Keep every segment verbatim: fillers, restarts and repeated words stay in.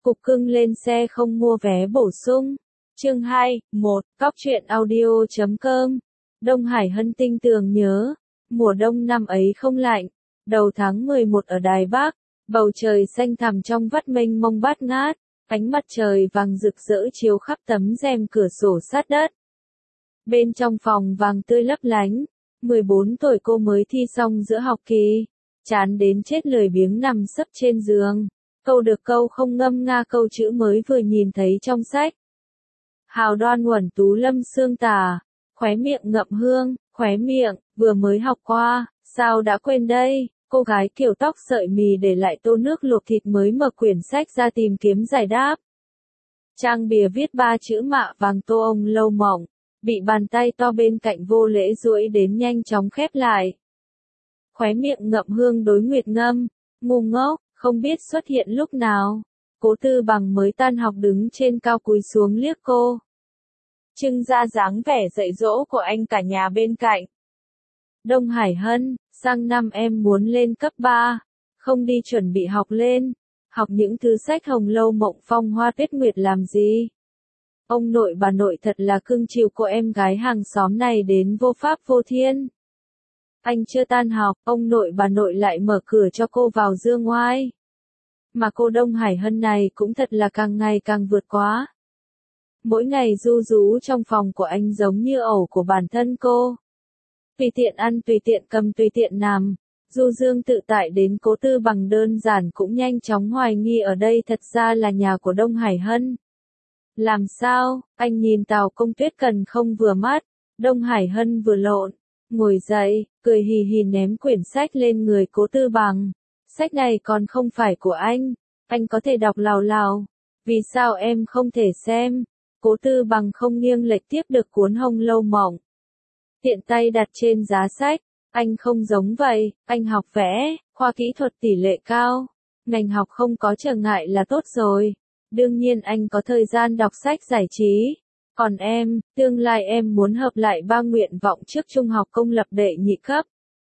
Cục cưng lên xe không mua vé bổ sung. Chương hai, một, Cóc truyện audio chấm com. Đông Hải Hân tinh tường nhớ, mùa đông năm ấy không lạnh, đầu tháng mười một ở Đài Bắc, bầu trời xanh thẳm trong vắt mênh mông bát ngát, ánh mặt trời vàng rực rỡ chiếu khắp tấm rèm cửa sổ sát đất. Bên trong phòng vàng tươi lấp lánh, mười bốn tuổi cô mới thi xong giữa học kỳ, chán đến chết lười biếng nằm sấp trên giường, câu được câu không ngâm nga câu chữ mới vừa nhìn thấy trong sách. Hào đoan uẩn tú lâm xương tà, khóe miệng ngậm hương, khóe miệng, vừa mới học qua, sao đã quên đây, cô gái kiểu tóc sợi mì để lại tô nước luộc thịt mới mở quyển sách ra tìm kiếm giải đáp. Trang bìa viết ba chữ mạ vàng tô ông lâu mộng, bị bàn tay to bên cạnh vô lễ duỗi đến nhanh chóng khép lại. Khóe miệng ngậm hương đối nguyệt ngâm, ngu ngốc, không biết xuất hiện lúc nào. Cố Tư Bằng mới tan học đứng trên cao cúi xuống liếc cô. Trưng ra dáng vẻ dạy dỗ của anh cả nhà bên cạnh. Đông Hải Hân, sang năm em muốn lên cấp ba, không đi chuẩn bị học lên, học những thứ sách Hồng Lâu Mộng Phong Hoa Tuyết Nguyệt làm gì. Ông nội bà nội thật là cưng chiều cô em gái hàng xóm này đến vô pháp vô thiên. Anh chưa tan học, ông nội bà nội lại mở cửa cho cô vào dương ngoai. Mà cô Đông Hải Hân này cũng thật là càng ngày càng vượt quá. Mỗi ngày ru rú trong phòng của anh giống như ổ của bản thân cô. Tùy tiện ăn tùy tiện cầm tùy tiện nằm, du dương tự tại đến Cố Tư Bằng đơn giản cũng nhanh chóng hoài nghi ở đây thật ra là nhà của Đông Hải Hân. Làm sao, anh nhìn Tào Công Tuyết Cần không vừa mắt, Đông Hải Hân vừa lộn, ngồi dậy, cười hì hì ném quyển sách lên người Cố Tư Bằng. Sách này còn không phải của anh, anh có thể đọc lào lào, vì sao em không thể xem? Cố Tư Bằng không nghiêng lệch tiếp được cuốn Hồng Lâu Mộng. Tiện tay đặt trên giá sách, anh không giống vậy, anh học vẽ, khoa kỹ thuật tỷ lệ cao, ngành học không có trở ngại là tốt rồi. Đương nhiên anh có thời gian đọc sách giải trí. Còn em, tương lai em muốn hợp lại ba nguyện vọng trước trung học công lập đệ nhị cấp.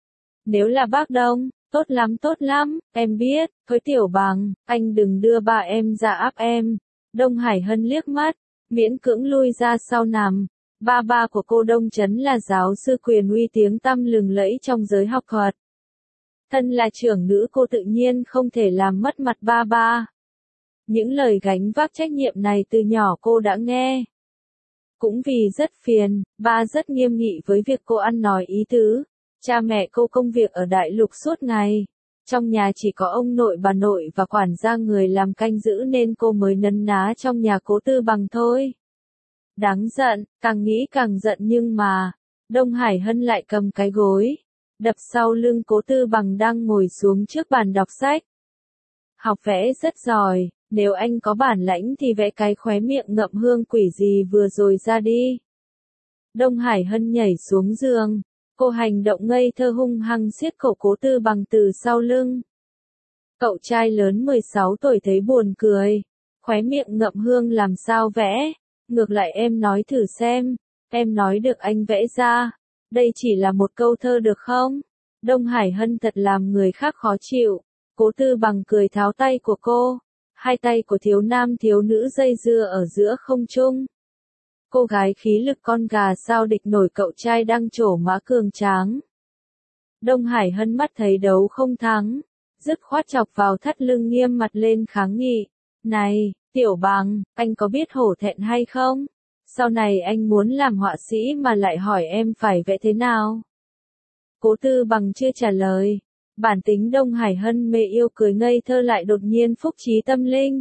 Nếu là bác Đông, tốt lắm tốt lắm, em biết, với Tiểu Bằng, anh đừng đưa ba em ra áp em. Đông Hải Hân liếc mắt, miễn cưỡng lui ra sau nằm. Ba ba của cô Đông Trấn là giáo sư quyền uy tiếng tăm lừng lẫy trong giới học thuật. Thân là trưởng nữ cô tự nhiên không thể làm mất mặt ba ba. Những lời gánh vác trách nhiệm này từ nhỏ cô đã nghe. Cũng vì rất phiền, ba rất nghiêm nghị với việc cô ăn nói ý tứ. Cha mẹ cô công việc ở đại lục suốt ngày. Trong nhà chỉ có ông nội bà nội và quản gia người làm canh giữ nên cô mới nấn ná trong nhà Cố Tư Bằng thôi. Đáng giận, càng nghĩ càng giận nhưng mà, Đông Hải Hân lại cầm cái gối, đập sau lưng Cố Tư Bằng đang ngồi xuống trước bàn đọc sách. Học vẽ rất giỏi, nếu anh có bản lãnh thì vẽ cái khóe miệng ngậm hương quỷ gì vừa rồi ra đi. Đông Hải Hân nhảy xuống giường, cô hành động ngây thơ hung hăng siết cổ Cố Tư Bằng từ sau lưng. Cậu trai lớn mười sáu tuổi thấy buồn cười, khóe miệng ngậm hương làm sao vẽ, ngược lại em nói thử xem, em nói được anh vẽ ra, đây chỉ là một câu thơ được không? Đông Hải Hân thật làm người khác khó chịu, Cố Tư Bằng cười tháo tay của cô, hai tay của thiếu nam thiếu nữ dây dưa ở giữa không trung. Cô gái khí lực con gà sao địch nổi cậu trai đang trổ mã cường tráng. Đông Hải Hân mắt thấy đấu không thắng, dứt khoát chọc vào thắt lưng nghiêm mặt lên kháng nghị. Này, Tiểu Bằng, anh có biết hổ thẹn hay không? Sau này anh muốn làm họa sĩ mà lại hỏi em phải vẽ thế nào? Cố Tư Bằng chưa trả lời. Bản tính Đông Hải Hân mê yêu cười ngây thơ lại đột nhiên phúc trí tâm linh.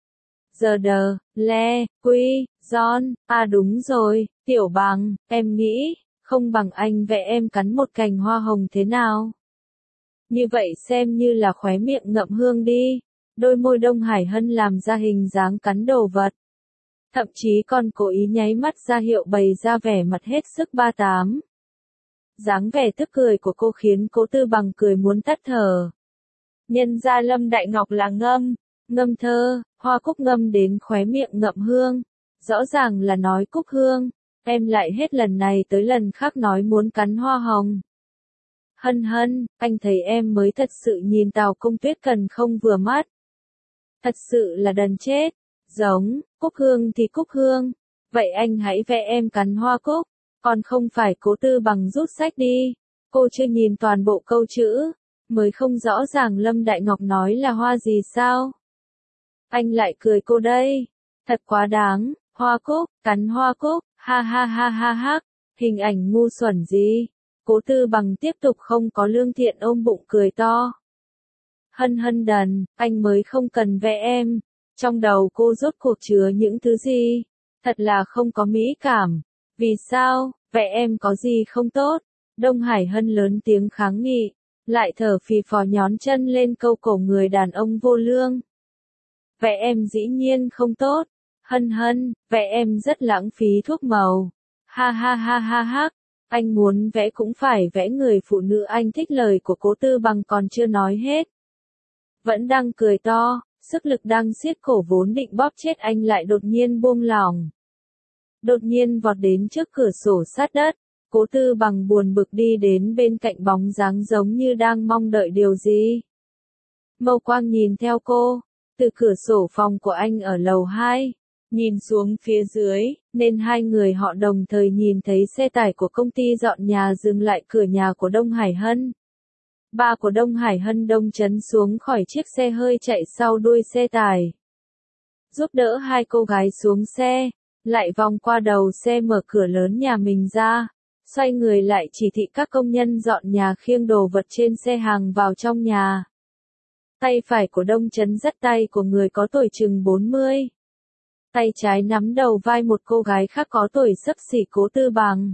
Giờ đờ, le, quy, John, à đúng rồi, Tiểu Bằng, em nghĩ, không bằng anh vẽ em cắn một cành hoa hồng thế nào? Như vậy xem như là khóe miệng ngậm hương đi. Đôi môi Đông Hải Hân làm ra hình dáng cắn đồ vật. Thậm chí còn cố ý nháy mắt ra hiệu bày ra vẻ mặt hết sức ba tám. Dáng vẻ tức cười của cô khiến Cố Tư Bằng cười muốn tắt thở. Nhân ra Lâm Đại Ngọc là ngâm, ngâm thơ, hoa cúc ngâm đến khóe miệng ngậm hương. Rõ ràng là nói cúc hương, em lại hết lần này tới lần khác nói muốn cắn hoa hồng. Hân Hân, anh thấy em mới thật sự nhìn Tào Công Tuyết Cần không vừa mắt. Thật sự là đần chết. Giống, cúc hương thì cúc hương. Vậy anh hãy vẽ em cắn hoa cúc. Còn không phải Cố Tư Bằng rút sách đi. Cô chưa nhìn toàn bộ câu chữ. Mới không rõ ràng Lâm Đại Ngọc nói là hoa gì sao? Anh lại cười cô đây. Thật quá đáng, hoa cúc, cắn hoa cúc, ha ha ha ha ha. Hình ảnh ngu xuẩn gì? Cố Tư Bằng tiếp tục không có lương thiện ôm bụng cười to. Hân hân đần, anh mới không cần vẽ em. Trong đầu cô rốt cuộc chứa những thứ gì? Thật là không có mỹ cảm. Vì sao, vẽ em có gì không tốt? Đông Hải Hân lớn tiếng kháng nghị, lại thở phì phò nhón chân lên câu cổ người đàn ông vô lương. Vẽ em dĩ nhiên không tốt. Hân hân, vẽ em rất lãng phí thuốc màu. Ha ha ha ha ha. Anh muốn vẽ cũng phải vẽ người phụ nữ anh thích. Lời của Cố Tư Bằng còn chưa nói hết. Vẫn đang cười to, sức lực đang siết cổ vốn định bóp chết anh lại đột nhiên buông lỏng. Đột nhiên vọt đến trước cửa sổ sát đất. Cố Tư Bằng buồn bực đi đến bên cạnh bóng dáng giống như đang mong đợi điều gì. Mâu quang nhìn theo cô, từ cửa sổ phòng của anh ở lầu hai, nhìn xuống phía dưới, nên hai người họ đồng thời nhìn thấy xe tải của công ty dọn nhà dừng lại cửa nhà của Đông Hải Hân. Ba của Đông Hải Hân đông chấn xuống khỏi chiếc xe hơi chạy sau đuôi xe tải. Giúp đỡ hai cô gái xuống xe, lại vòng qua đầu xe mở cửa lớn nhà mình ra. Xoay người lại chỉ thị các công nhân dọn nhà khiêng đồ vật trên xe hàng vào trong nhà. Tay phải của Đông Chấn dắt tay của người có tuổi chừng bốn mươi. Tay trái nắm đầu vai một cô gái khác có tuổi xấp xỉ Cố Tư Bằng.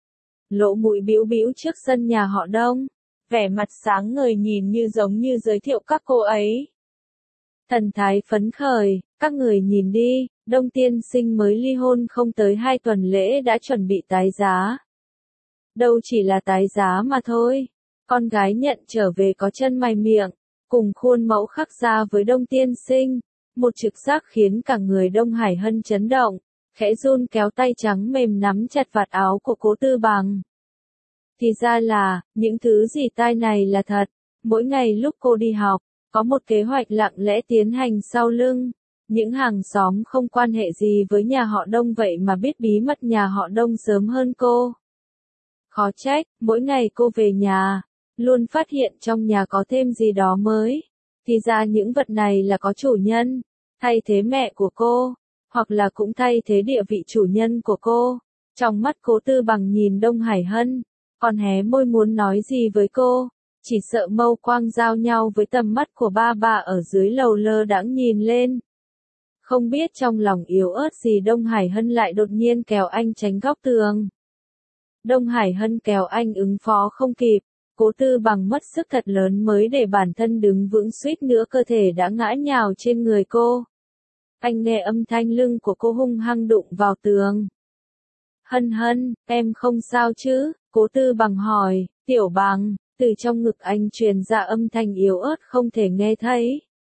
Lỗ mũi bĩu bĩu trước sân nhà họ Đông. Vẻ mặt sáng ngời nhìn như giống như giới thiệu các cô ấy. Thần thái phấn khởi, các người nhìn đi, Đông tiên sinh mới ly hôn không tới hai tuần lễ đã chuẩn bị tái giá. Đâu chỉ là tái giá mà thôi. Con gái nhận trở về có chân mày miệng, cùng khuôn mẫu khắc ra với Đông tiên sinh. Một trực giác khiến cả người Đông Hải Hân chấn động, khẽ run kéo tay trắng mềm nắm chặt vạt áo của Cố Tư Bằng. Thì ra là, những thứ gì tai này là thật. Mỗi ngày lúc cô đi học, có một kế hoạch lặng lẽ tiến hành sau lưng. Những hàng xóm không quan hệ gì với nhà họ Đông vậy mà biết bí mật nhà họ Đông sớm hơn cô. Khó trách, mỗi ngày cô về nhà, luôn phát hiện trong nhà có thêm gì đó mới. Thì ra những vật này là có chủ nhân, thay thế mẹ của cô, hoặc là cũng thay thế địa vị chủ nhân của cô. Trong mắt Cố Tư Bằng nhìn Đông Hải Hân, còn hé môi muốn nói gì với cô, chỉ sợ mâu quang giao nhau với tầm mắt của ba bà ở dưới lầu lơ đãng nhìn lên. Không biết trong lòng yếu ớt gì Đông Hải Hân lại đột nhiên kéo anh tránh góc tường. Đông Hải Hân kéo anh ứng phó không kịp, Cố Tư Bằng mất sức thật lớn mới để bản thân đứng vững, suýt nữa cơ thể đã ngã nhào trên người cô. Anh nghe âm thanh lưng của cô hung hăng đụng vào tường. Hân Hân, em không sao chứ? Cố Tư Bằng hỏi. Tiểu Bằng, từ trong ngực anh truyền ra âm thanh yếu ớt không thể nghe thấy.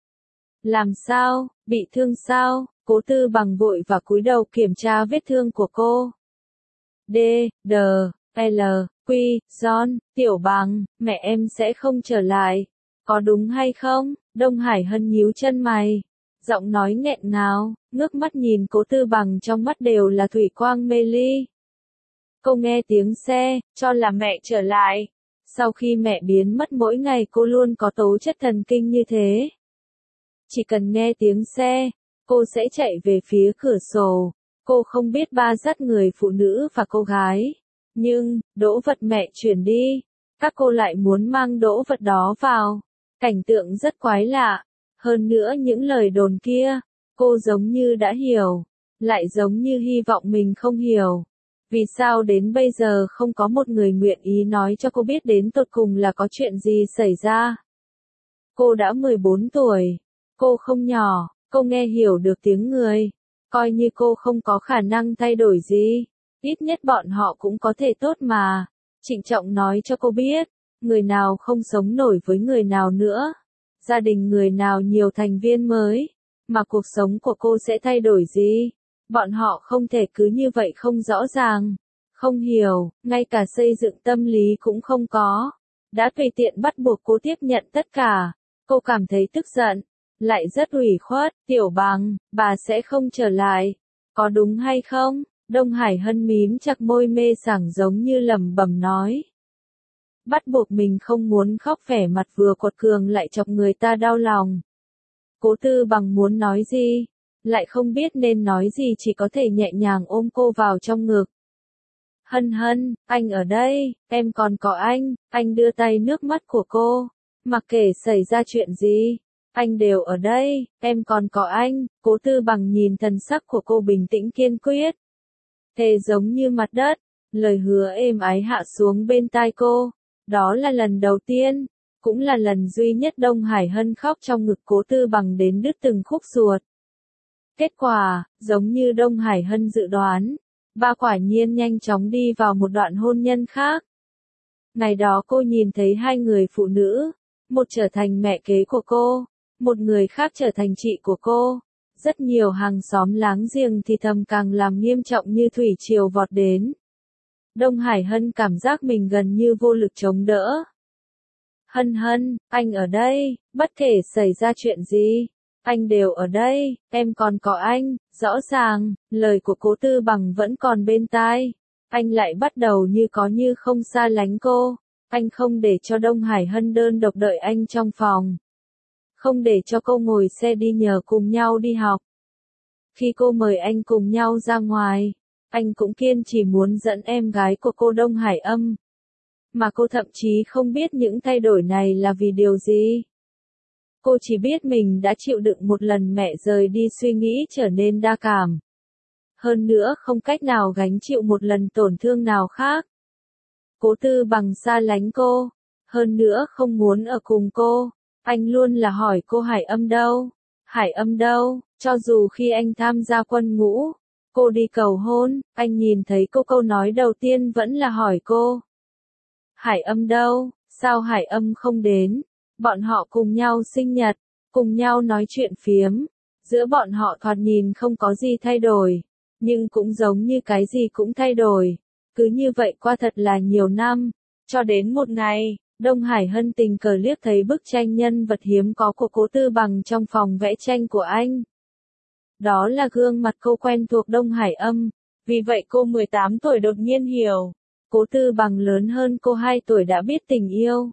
Làm sao, bị thương sao? Cố Tư Bằng vội và cúi đầu kiểm tra vết thương của cô. D, D, L, Q, John, Tiểu Bằng, mẹ em sẽ không trở lại. Có đúng hay không? Đông Hải Hân nhíu chân mày. Giọng nói nghẹn ngào, ngước mắt nhìn Cố Tư Bằng, trong mắt đều là thủy quang mê ly. Cô nghe tiếng xe, cho là mẹ trở lại. Sau khi mẹ biến mất mỗi ngày cô luôn có tố chất thần kinh như thế. Chỉ cần nghe tiếng xe, cô sẽ chạy về phía cửa sổ. Cô không biết ba dắt người phụ nữ và cô gái. Nhưng, đỗ vật mẹ chuyển đi. Các cô lại muốn mang đỗ vật đó vào. Cảnh tượng rất quái lạ. Hơn nữa những lời đồn kia, cô giống như đã hiểu. Lại giống như hy vọng mình không hiểu. Vì sao đến bây giờ không có một người nguyện ý nói cho cô biết đến tột cùng là có chuyện gì xảy ra. Cô đã mười bốn tuổi. Cô không nhỏ, cô nghe hiểu được tiếng người. Coi như cô không có khả năng thay đổi gì. Ít nhất bọn họ cũng có thể tốt mà. Trịnh trọng nói cho cô biết. Người nào không sống nổi với người nào nữa. Gia đình người nào nhiều thành viên mới. Mà cuộc sống của cô sẽ thay đổi gì. Bọn họ không thể cứ như vậy không rõ ràng. Không hiểu, ngay cả xây dựng tâm lý cũng không có. Đã tùy tiện bắt buộc cô tiếp nhận tất cả. Cô cảm thấy tức giận. lại rất ủy khuất, Tiểu Bằng, bà sẽ không trở lại, có đúng hay không? Đông Hải Hân mím chặt môi mê sảng giống như lẩm bẩm nói. Bắt buộc mình không muốn khóc, vẻ mặt vừa quật cường lại chọc người ta đau lòng. Cố Tư Bằng muốn nói gì, lại không biết nên nói gì, chỉ có thể nhẹ nhàng ôm cô vào trong ngực. Hân Hân, anh ở đây, em còn có anh, anh đưa tay nước mắt của cô. Mặc kệ xảy ra chuyện gì, anh đều ở đây, em còn có anh. Cố Tư Bằng nhìn thần sắc của cô bình tĩnh kiên quyết. Thề giống như mặt đất, lời hứa êm ái hạ xuống bên tai cô. Đó là lần đầu tiên, cũng là lần duy nhất Đông Hải Hân khóc trong ngực Cố Tư Bằng đến đứt từng khúc ruột. Kết quả, giống như Đông Hải Hân dự đoán, ba quả nhiên nhanh chóng đi vào một đoạn hôn nhân khác. Ngày đó cô nhìn thấy hai người phụ nữ, một trở thành mẹ kế của cô, một người khác trở thành chị của cô. Rất nhiều hàng xóm láng giềng thì thầm càng làm nghiêm trọng như thủy triều vọt đến. Đông Hải Hân cảm giác mình gần như vô lực chống đỡ. Hân Hân, anh ở đây, bất kể xảy ra chuyện gì, anh đều ở đây, em còn có anh. Rõ ràng, lời của Cố Tư Bằng vẫn còn bên tai. Anh lại bắt đầu như có như không xa lánh cô. Anh không để cho Đông Hải Hân đơn độc đợi anh trong phòng. Không để cho cô ngồi xe đi nhờ cùng nhau đi học. Khi cô mời anh cùng nhau ra ngoài, anh cũng kiên trì muốn dẫn em gái của cô Đông Hải Âm. Mà cô thậm chí không biết những thay đổi này là vì điều gì. Cô chỉ biết mình đã chịu đựng một lần mẹ rời đi suy nghĩ trở nên đa cảm. Hơn nữa không cách nào gánh chịu một lần tổn thương nào khác. Cố Tư Bằng xa lánh cô, hơn nữa không muốn ở cùng cô. Anh luôn là hỏi cô Hải Âm đâu? Hải Âm đâu? Cho dù khi anh tham gia quân ngũ, cô đi cầu hôn, anh nhìn thấy cô câu nói đầu tiên vẫn là hỏi cô. Hải Âm đâu? Sao Hải Âm không đến? Bọn họ cùng nhau sinh nhật, cùng nhau nói chuyện phiếm. Giữa bọn họ thoạt nhìn không có gì thay đổi, nhưng cũng giống như cái gì cũng thay đổi. Cứ như vậy qua thật là nhiều năm, cho đến một ngày, Đông Hải Hân tình cờ liếc thấy bức tranh nhân vật hiếm có của Cố Tư Bằng trong phòng vẽ tranh của anh. Đó là gương mặt cô quen thuộc Đông Hải Âm, vì vậy cô mười tám tuổi đột nhiên hiểu. Cố Tư Bằng lớn hơn cô hai tuổi đã biết tình yêu.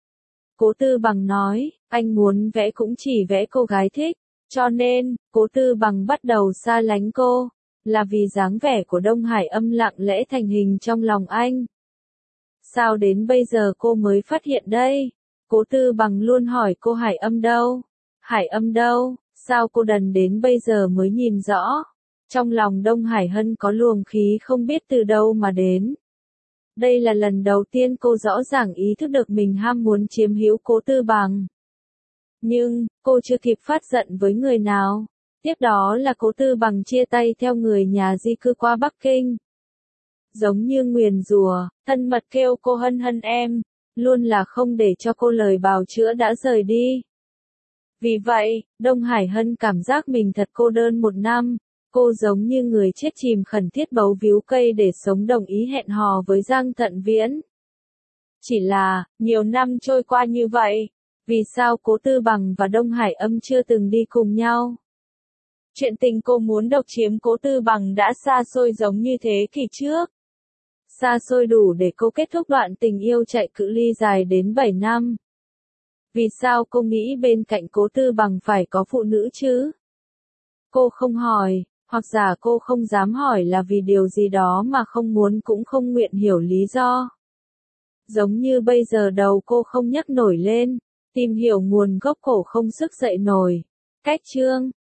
Cố Tư Bằng nói, anh muốn vẽ cũng chỉ vẽ cô gái thích, cho nên, Cố Tư Bằng bắt đầu xa lánh cô, là vì dáng vẻ của Đông Hải Âm lặng lẽ thành hình trong lòng anh. Sao đến bây giờ cô mới phát hiện đây? Cố Tư Bằng luôn hỏi cô Hải Âm đâu? Hải Âm đâu? Sao cô đần đến bây giờ mới nhìn rõ? Trong lòng Đông Hải Hân có luồng khí không biết từ đâu mà đến. Đây là lần đầu tiên cô rõ ràng ý thức được mình ham muốn chiếm hữu Cố Tư Bằng. Nhưng, cô chưa kịp phát giận với người nào. Tiếp đó là Cố Tư Bằng chia tay theo người nhà di cư qua Bắc Kinh. Giống như nguyền rủa, thân mật kêu cô Hân Hân em, luôn là không để cho cô lời bào chữa đã rời đi. Vì vậy, Đông Hải Hân cảm giác mình thật cô đơn một năm, cô giống như người chết chìm khẩn thiết bấu víu cây để sống, đồng ý hẹn hò với Giang Thận Viễn. Chỉ là, nhiều năm trôi qua như vậy, vì sao Cố Tư Bằng và Đông Hải Âm chưa từng đi cùng nhau? Chuyện tình cô muốn độc chiếm Cố Tư Bằng đã xa xôi giống như thế kỷ trước. Xa xôi đủ để cô kết thúc đoạn tình yêu chạy cự ly dài đến bảy năm. Vì sao cô nghĩ bên cạnh Cố Tư Bằng phải có phụ nữ chứ? Cô không hỏi, hoặc giả cô không dám hỏi là vì điều gì đó mà không muốn cũng không nguyện hiểu lý do. Giống như bây giờ đầu cô không nhấc nổi lên, tìm hiểu nguồn gốc cổ không sức dậy nổi. Cách chương